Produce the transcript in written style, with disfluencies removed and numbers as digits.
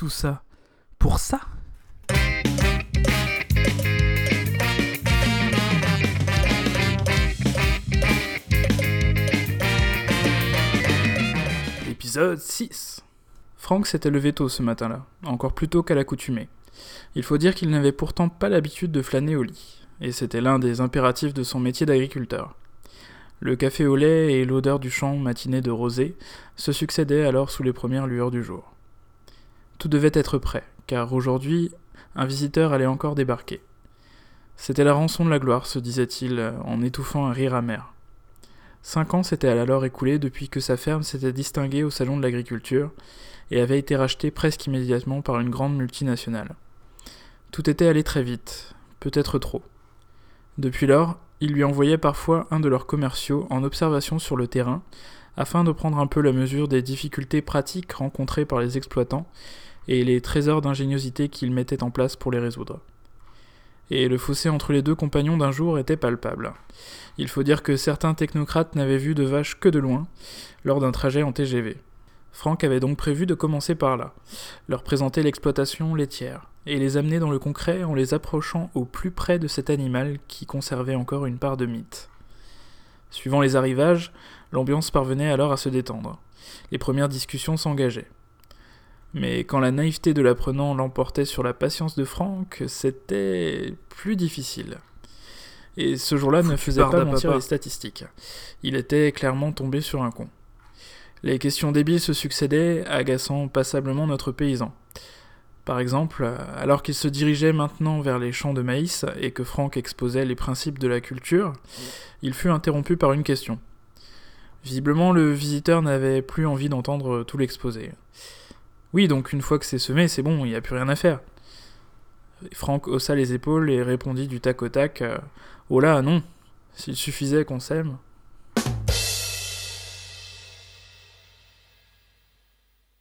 tout ça pour ça? Épisode 6. Franck s'était levé tôt ce matin-là, encore plus tôt qu'à l'accoutumée. Il faut dire qu'il n'avait pourtant pas l'habitude de flâner au lit, et c'était l'un des impératifs de son métier d'agriculteur. Le café au lait et l'odeur du champ matiné de rosée se succédaient alors sous les premières lueurs du jour. Tout devait être prêt, car aujourd'hui, un visiteur allait encore débarquer. C'était la rançon de la gloire, se disait-il, en étouffant un rire amer. 5 ans s'étaient alors écoulés depuis que sa ferme s'était distinguée au salon de l'agriculture et avait été rachetée presque immédiatement par une grande multinationale. Tout était allé très vite, peut-être trop. Depuis lors, il lui envoyait parfois un de leurs commerciaux en observation sur le terrain, afin de prendre un peu la mesure des difficultés pratiques rencontrées par les exploitants et les trésors d'ingéniosité qu'ils mettaient en place pour les résoudre. Et le fossé entre les deux compagnons d'un jour était palpable. Il faut dire que certains technocrates n'avaient vu de vaches que de loin, lors d'un trajet en TGV. Franck avait donc prévu de commencer par là, leur présenter l'exploitation laitière, et les amener dans le concret en les approchant au plus près de cet animal qui conservait encore une part de mythe. Suivant les arrivages, l'ambiance parvenait alors à se détendre. Les premières discussions s'engageaient. Mais quand la naïveté de l'apprenant l'emportait sur la patience de Franck, c'était plus difficile. Et ce jour-là ne faisait pas mentir les statistiques. Il était clairement tombé sur un con. Les questions débiles se succédaient, agaçant passablement notre paysan. Par exemple, alors qu'il se dirigeait maintenant vers les champs de maïs et que Franck exposait les principes de la culture, il fut interrompu par une question. Visiblement, le visiteur n'avait plus envie d'entendre tout l'exposé. Oui, donc une fois que c'est semé, c'est bon, il n'y a plus rien à faire. Franck haussa les épaules et répondit du tac au tac « Oh là, non, s'il suffisait qu'on sème. »